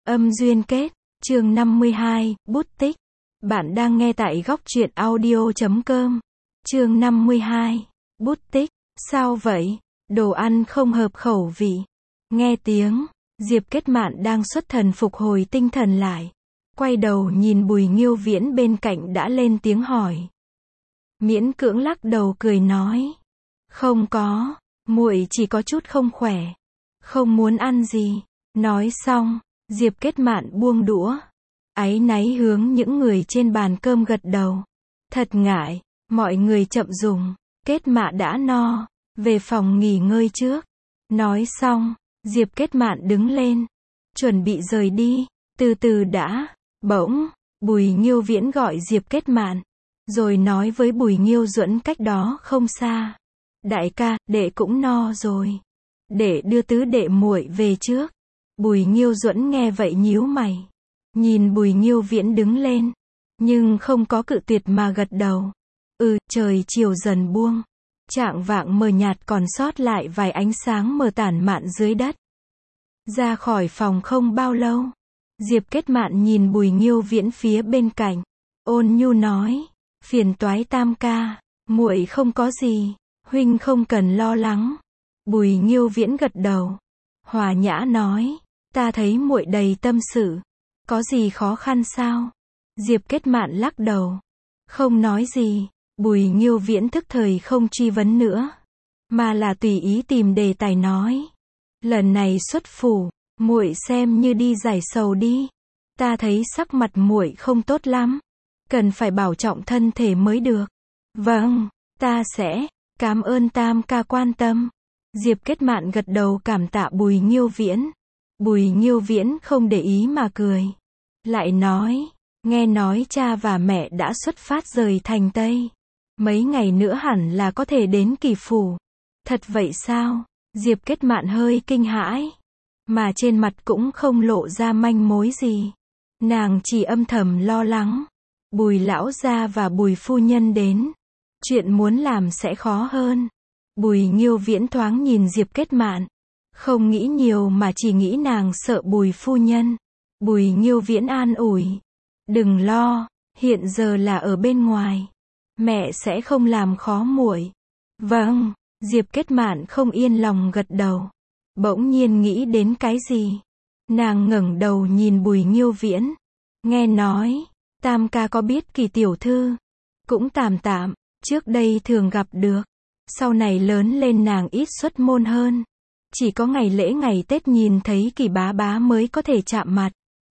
Âm duyên kết, chương 52, bút tích. Bạn đang nghe tại góc truyện audio.com. Chương 52, bút tích. Sao vậy? Đồ ăn không hợp khẩu vị. Nghe tiếng, Diệp Kết Mạn đang xuất thần phục hồi tinh thần lại. Quay đầu nhìn Bùi Nghiêu Viễn bên cạnh đã lên tiếng hỏi. Miễn cưỡng lắc đầu cười nói. Không có, muội chỉ có chút không khỏe. Không muốn ăn gì. Nói xong, Diệp Kết Mạn buông đũa. Áy náy hướng những người trên bàn cơm gật đầu. Thật ngại, mọi người chậm dùng. Kết Mạn đã no, về phòng nghỉ ngơi trước. Nói xong, Diệp Kết Mạn đứng lên. Chuẩn bị rời đi, từ từ đã. Bỗng, Bùi Nghiêu Viễn gọi Diệp Kết Mạn. Rồi nói với Bùi Nghiêu Duẫn cách đó không xa. Đại ca, đệ cũng no rồi. Đệ đưa tứ đệ muội về trước. Bùi Nghiêu Duẫn nghe vậy nhíu mày. Nhìn Bùi Nghiêu Viễn đứng lên. Nhưng không có cự tuyệt mà gật đầu. Trời chiều dần buông. Chạng vạng mờ nhạt còn sót lại vài ánh sáng mờ tản mạn dưới đất. Ra khỏi phòng không bao lâu. Diệp Kết Mạn nhìn Bùi Nghiêu Viễn phía bên cạnh. Ôn nhu nói. Phiền toái tam ca. Muội không có gì. Huynh không cần lo lắng. Bùi Nghiêu Viễn gật đầu. Hòa nhã nói. Ta thấy muội đầy tâm sự. Có gì khó khăn sao? Diệp Kết Mạn lắc đầu. Không nói gì. Bùi Nghiêu Viễn thức thời không truy vấn nữa. Mà là tùy ý tìm đề tài nói. Lần này xuất phủ, muội xem như đi giải sầu đi. Ta thấy sắc mặt muội không tốt lắm. Cần phải bảo trọng thân thể mới được. Vâng, ta sẽ. Cảm ơn tam ca quan tâm. Diệp Kết Mạn gật đầu cảm tạ Bùi Nghiêu Viễn. Bùi Nghiêu Viễn không để ý mà cười. Lại nói, nghe nói cha và mẹ đã xuất phát rời thành Tây. Mấy ngày nữa hẳn là có thể đến Kỳ Phủ. Thật vậy sao? Diệp Kết Mạn hơi kinh hãi. Mà trên mặt cũng không lộ ra manh mối gì. Nàng chỉ âm thầm lo lắng. Bùi lão gia và Bùi phu nhân đến. Chuyện muốn làm sẽ khó hơn. Bùi Nghiêu Viễn thoáng nhìn Diệp Kết Mạn. Không nghĩ nhiều mà chỉ nghĩ nàng sợ Bùi phu nhân. Bùi Nghiêu Viễn an ủi. Đừng lo, hiện giờ là ở bên ngoài. Mẹ sẽ không làm khó muội. Vâng, Diệp Kết Mạn không yên lòng gật đầu. Bỗng nhiên nghĩ đến cái gì. Nàng ngẩng đầu nhìn Bùi Nghiêu Viễn. Nghe nói, tam ca có biết Kỳ tiểu thư. Cũng tạm tạm, trước đây thường gặp được. Sau này lớn lên nàng ít xuất môn hơn. Chỉ có ngày lễ ngày Tết nhìn thấy Kỳ bá bá mới có thể chạm mặt.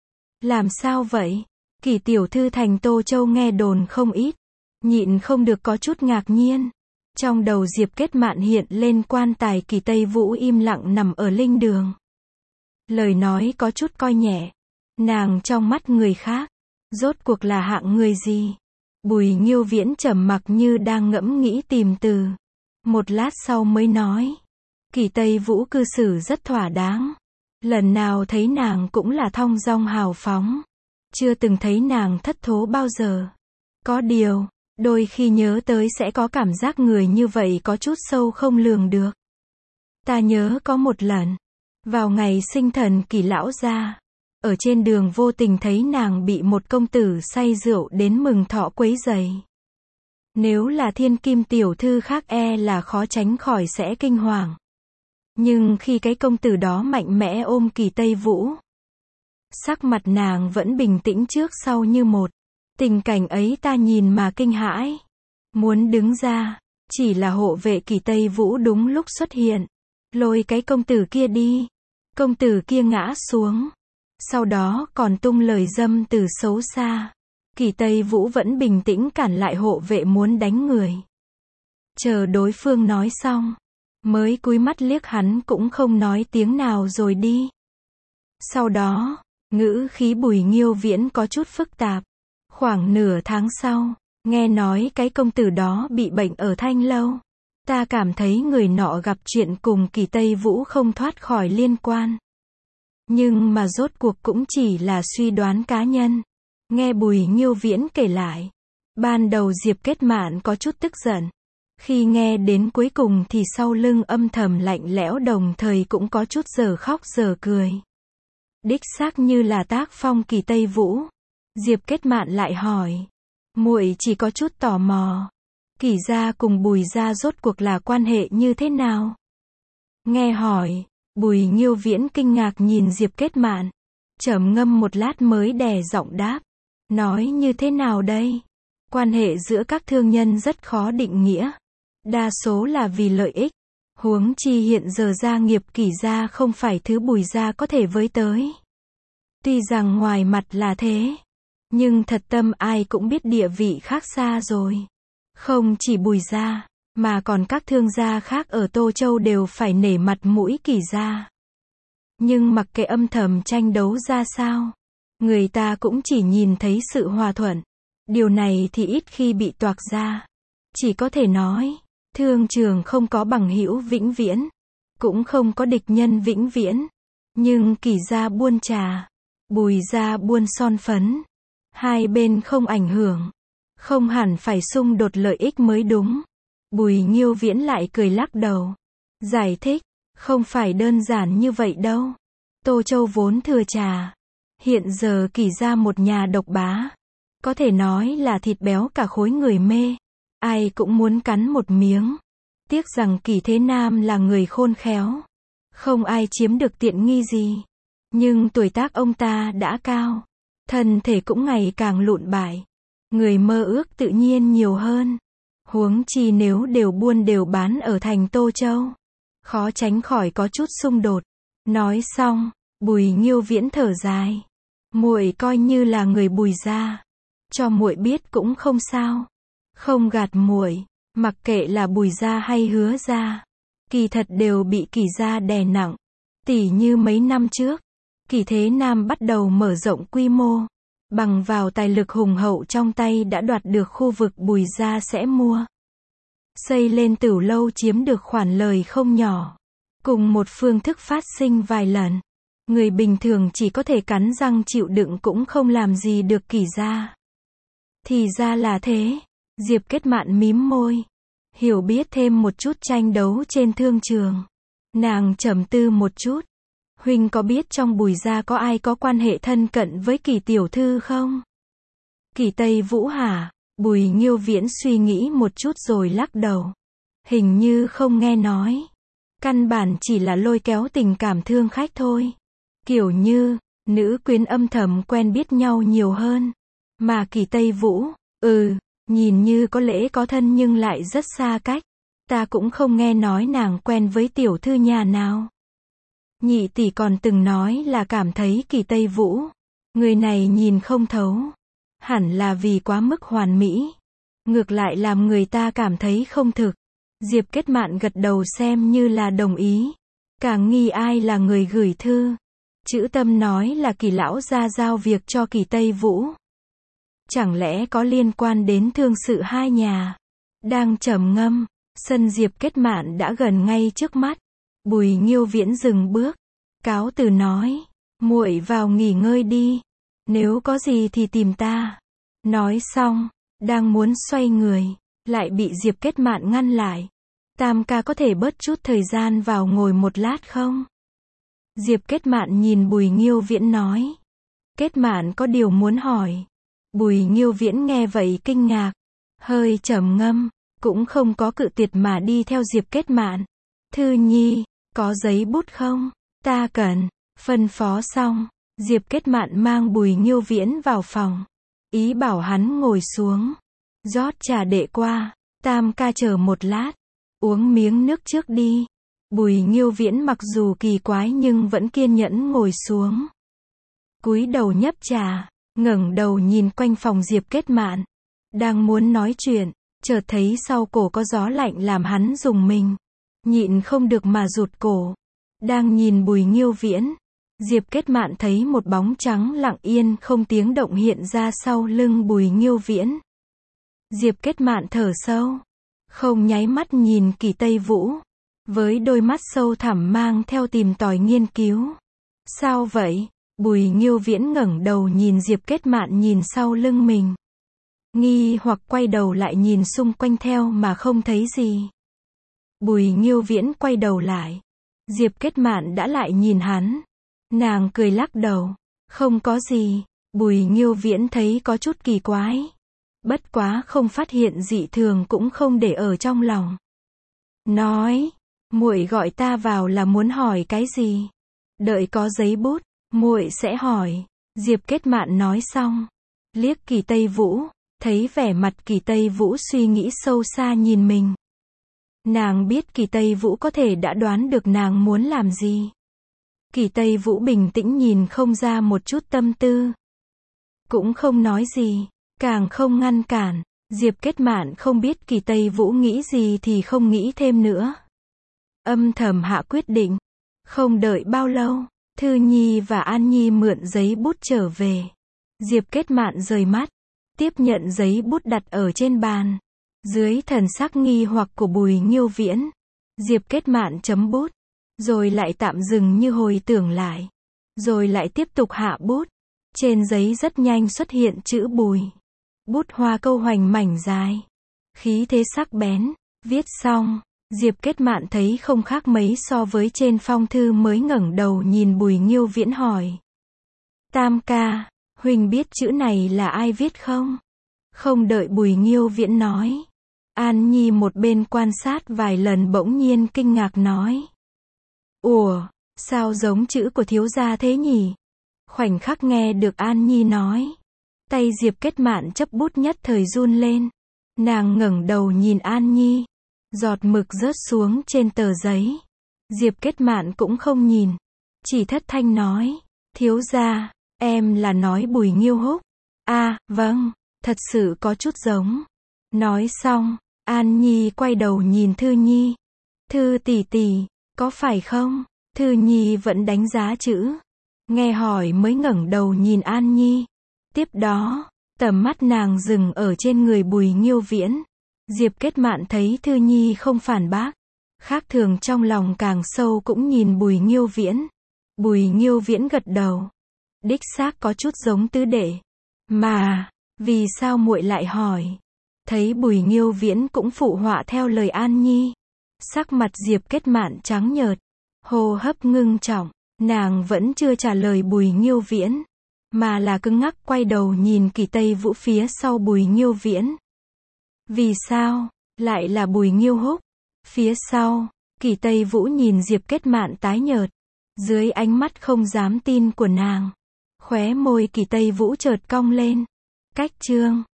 Làm sao vậy? Kỳ tiểu thư thành Tô Châu nghe đồn không ít. Nhịn không được có chút ngạc nhiên. Trong đầu Diệp Kết Mạn hiện lên quan tài Kỳ Tây Vũ im lặng nằm ở linh đường. Lời nói có chút coi nhẹ. Nàng trong mắt người khác. Rốt cuộc là hạng người gì? Bùi Nghiêu Viễn trầm mặc như đang ngẫm nghĩ tìm từ. Một lát sau mới nói. Kỳ Tây Vũ cư xử rất thỏa đáng. Lần nào thấy nàng cũng là thong dong hào phóng. Chưa từng thấy nàng thất thố bao giờ. Có điều, đôi khi nhớ tới sẽ có cảm giác người như vậy có chút sâu không lường được. Ta nhớ có một lần, vào ngày sinh thần Kỳ lão gia, ở trên đường vô tình thấy nàng bị một công tử say rượu đến mừng thọ quấy rầy. Nếu là thiên kim tiểu thư khác e là khó tránh khỏi sẽ kinh hoàng. Nhưng khi cái công tử đó mạnh mẽ ôm Kỳ Tây Vũ, sắc mặt nàng vẫn bình tĩnh trước sau như một. Tình cảnh ấy ta nhìn mà kinh hãi. Muốn đứng ra, chỉ là hộ vệ Kỳ Tây Vũ đúng lúc xuất hiện. Lôi cái công tử kia đi. Công tử kia ngã xuống. Sau đó còn tung lời dâm từ xấu xa. Kỳ Tây Vũ vẫn bình tĩnh cản lại hộ vệ muốn đánh người. Chờ đối phương nói xong. Mới cúi mắt liếc hắn cũng không nói tiếng nào rồi đi. Sau đó, ngữ khí Bùi Nghiêu Viễn có chút phức tạp. Khoảng nửa tháng sau, nghe nói cái công tử đó bị bệnh ở Thanh Lâu. Ta cảm thấy người nọ gặp chuyện cùng Kỳ Tây Vũ không thoát khỏi liên quan. Nhưng mà rốt cuộc cũng chỉ là suy đoán cá nhân. Nghe Bùi Nghiêu Viễn kể lại. Ban đầu Diệp Kết Mạn có chút tức giận. Khi nghe đến cuối cùng thì sau lưng âm thầm lạnh lẽo đồng thời cũng có chút giờ khóc giờ cười. Đích xác như là tác phong Kỳ Tây Vũ. Diệp Kết Mạn lại hỏi. Muội chỉ có chút tò mò. Kỳ gia cùng Bùi gia rốt cuộc là quan hệ như thế nào? Nghe hỏi, Bùi Nghiêu Viễn kinh ngạc nhìn Diệp Kết Mạn. Trầm ngâm một lát mới đè giọng đáp. Nói như thế nào đây? Quan hệ giữa các thương nhân rất khó định nghĩa. Đa số là vì lợi ích. Huống chi hiện giờ gia nghiệp Kỳ gia không phải thứ Bùi gia có thể với tới. Tuy rằng ngoài mặt là thế, nhưng thật tâm ai cũng biết địa vị khác xa rồi. Không chỉ Bùi gia, mà còn các thương gia khác ở Tô Châu đều phải nể mặt mũi Kỳ gia. Nhưng mặc kệ âm thầm tranh đấu ra sao, người ta cũng chỉ nhìn thấy sự hòa thuận. Điều này thì ít khi bị toạc ra. Chỉ có thể nói, thương trường không có bằng hữu vĩnh viễn, cũng không có địch nhân vĩnh viễn. Nhưng Kỳ gia buôn trà, Bùi gia buôn son phấn, hai bên không ảnh hưởng, không hẳn phải xung đột lợi ích mới đúng. Bùi Nghiêu Viễn lại cười lắc đầu, giải thích, không phải đơn giản như vậy đâu. Tô Châu vốn thừa trà, hiện giờ Kỳ gia một nhà độc bá, có thể nói là thịt béo cả khối người mê, ai cũng muốn cắn một miếng. Tiếc rằng Kỳ Thế Nam là người khôn khéo, không ai chiếm được tiện nghi gì. Nhưng tuổi tác ông ta đã cao, thân thể cũng ngày càng lụn bại, người mơ ước tự nhiên nhiều hơn. Huống chi nếu đều buôn đều bán ở thành Tô Châu, khó tránh khỏi có chút xung đột. Nói xong, Bùi Nghiêu Viễn thở dài. Muội coi như là người Bùi gia, cho muội biết cũng không sao. Không gạt muội, mặc kệ là Bùi gia hay Hứa gia, kỳ thật đều bị Kỳ gia đè nặng. Tỉ như mấy năm trước, Kỳ Thế Nam bắt đầu mở rộng quy mô, bằng vào tài lực hùng hậu trong tay đã đoạt được khu vực Bùi gia sẽ mua. Xây lên tửu lâu chiếm được khoản lời không nhỏ. Cùng một phương thức phát sinh vài lần. Người bình thường chỉ có thể cắn răng chịu đựng cũng không làm gì được Kỳ gia. Thì ra là thế. Diệp Kết Mạn mím môi. Hiểu biết thêm một chút tranh đấu trên thương trường. Nàng trầm tư một chút. Huynh có biết trong Bùi gia có ai có quan hệ thân cận với Kỳ tiểu thư không? Kỳ Tây Vũ hả? Bùi Nghiêu Viễn suy nghĩ một chút rồi lắc đầu. Hình như không nghe nói. Căn bản chỉ là lôi kéo tình cảm thương khách thôi. Kiểu như, nữ quyến âm thầm quen biết nhau nhiều hơn. Mà Kỳ Tây Vũ, nhìn như có lễ có thân nhưng lại rất xa cách. Ta cũng không nghe nói nàng quen với tiểu thư nhà nào. Nhị tỷ còn từng nói là cảm thấy Kỳ Tây Vũ, người này nhìn không thấu. Hẳn là vì quá mức hoàn mỹ. Ngược lại làm người ta cảm thấy không thực. Diệp Kết Mạn gật đầu xem như là đồng ý. Càng nghi ai là người gửi thư. Chữ Tâm nói là Kỳ lão gia giao việc cho Kỳ Tây Vũ. Chẳng lẽ có liên quan đến thương sự hai nhà? Đang trầm ngâm, sân Diệp Kết Mạn đã gần ngay trước mắt. Bùi Nghiêu Viễn dừng bước, cáo từ nói, muội vào nghỉ ngơi đi. Nếu có gì thì tìm ta. Nói xong, đang muốn xoay người, lại bị Diệp Kết Mạn ngăn lại. Tam ca có thể bớt chút thời gian vào ngồi một lát không? Diệp Kết Mạn nhìn Bùi Nghiêu Viễn nói. Kết Mạn có điều muốn hỏi. Bùi Nghiêu Viễn nghe vậy kinh ngạc, hơi trầm ngâm, cũng không có cự tuyệt mà đi theo Diệp Kết Mạn. Thư nhi, có giấy bút không? Ta cần. Phân phó xong, Diệp Kết Mạn mang Bùi Nghiêu Viễn vào phòng. Ý bảo hắn ngồi xuống. Rót trà đệ qua. Tam ca chờ một lát. Uống miếng nước trước đi. Bùi Nghiêu Viễn mặc dù kỳ quái nhưng vẫn kiên nhẫn ngồi xuống. Cúi đầu nhấp trà, ngẩng đầu nhìn quanh phòng Diệp Kết Mạn. Đang muốn nói chuyện, chợt thấy sau cổ có gió lạnh làm hắn rùng mình. Nhịn không được mà rụt cổ. Đang nhìn Bùi Nghiêu Viễn, Diệp Kết Mạn thấy một bóng trắng lặng yên không tiếng động hiện ra sau lưng Bùi Nghiêu Viễn. Diệp Kết Mạn thở sâu, không nháy mắt nhìn Kỳ Tây Vũ, với đôi mắt sâu thẳm mang theo tìm tòi nghiên cứu. Sao vậy? Bùi Nghiêu Viễn ngẩng đầu nhìn Diệp Kết Mạn nhìn sau lưng mình. Nghi hoặc quay đầu lại nhìn xung quanh theo mà không thấy gì. Bùi Nghiêu Viễn quay đầu lại. Diệp Kết Mạn đã lại nhìn hắn. Nàng cười lắc đầu. Không có gì. Bùi Nghiêu Viễn thấy có chút kỳ quái. Bất quá không phát hiện dị thường cũng không để ở trong lòng. Nói, muội gọi ta vào là muốn hỏi cái gì? Đợi có giấy bút, muội sẽ hỏi. Diệp Kết Mạn nói xong, liếc Kỳ Tây Vũ, thấy vẻ mặt Kỳ Tây Vũ suy nghĩ sâu xa nhìn mình. Nàng biết Kỳ Tây Vũ có thể đã đoán được nàng muốn làm gì. Kỳ Tây Vũ bình tĩnh nhìn không ra một chút tâm tư. Cũng không nói gì, càng không ngăn cản. Diệp Kết Mạn không biết Kỳ Tây Vũ nghĩ gì thì không nghĩ thêm nữa. Âm thầm hạ quyết định. Không đợi bao lâu, Thư Nhi và An Nhi mượn giấy bút trở về. Diệp Kết Mạn rời mắt, tiếp nhận giấy bút đặt ở trên bàn. Dưới thần sắc nghi hoặc của Bùi Nghiêu Viễn, Diệp Kết Mạn chấm bút, rồi lại tạm dừng như hồi tưởng lại, rồi lại tiếp tục hạ bút. Trên giấy rất nhanh xuất hiện chữ Bùi. Bút hoa câu hoành mảnh dài, khí thế sắc bén. Viết xong, Diệp Kết Mạn thấy không khác mấy so với trên phong thư, mới ngẩng đầu nhìn Bùi Nghiêu Viễn hỏi. Tam ca, huynh biết chữ này là ai viết không? Không đợi Bùi Nghiêu Viễn nói, An Nhi một bên quan sát vài lần bỗng nhiên kinh ngạc nói. Ủa, sao giống chữ của thiếu gia thế nhỉ? Khoảnh khắc nghe được An Nhi nói, tay Diệp Kết Mạn chấp bút nhất thời run lên. Nàng ngẩng đầu nhìn An Nhi, giọt mực rớt xuống trên tờ giấy. Diệp Kết Mạn cũng không nhìn, chỉ thất thanh nói, thiếu gia, em là nói Bùi Nghiêu Húc? À, vâng, thật sự có chút giống. Nói xong, An Nhi quay đầu nhìn Thư Nhi. Thư tỷ tỷ, có phải không? Thư Nhi vẫn đánh giá chữ. Nghe hỏi mới ngẩng đầu nhìn An Nhi. Tiếp đó, tầm mắt nàng dừng ở trên người Bùi Nghiêu Viễn. Diệp Kết Mạn thấy Thư Nhi không phản bác, khác thường trong lòng càng sâu, cũng nhìn Bùi Nghiêu Viễn. Bùi Nghiêu Viễn gật đầu. Đích xác có chút giống tứ đệ. Mà, vì sao muội lại hỏi? Thấy Bùi Nghiêu Viễn cũng phụ họa theo lời An Nhi. Sắc mặt Diệp Kết Mạn trắng nhợt, hô hấp ngưng trọng. Nàng vẫn chưa trả lời Bùi Nghiêu Viễn, mà là cứng ngắc quay đầu nhìn Kỳ Tây Vũ phía sau Bùi Nghiêu Viễn. Vì sao lại là Bùi Nghiêu Húc? Phía sau, Kỳ Tây Vũ nhìn Diệp Kết Mạn tái nhợt, dưới ánh mắt không dám tin của nàng. Khóe môi Kỳ Tây Vũ chợt cong lên. Cách chương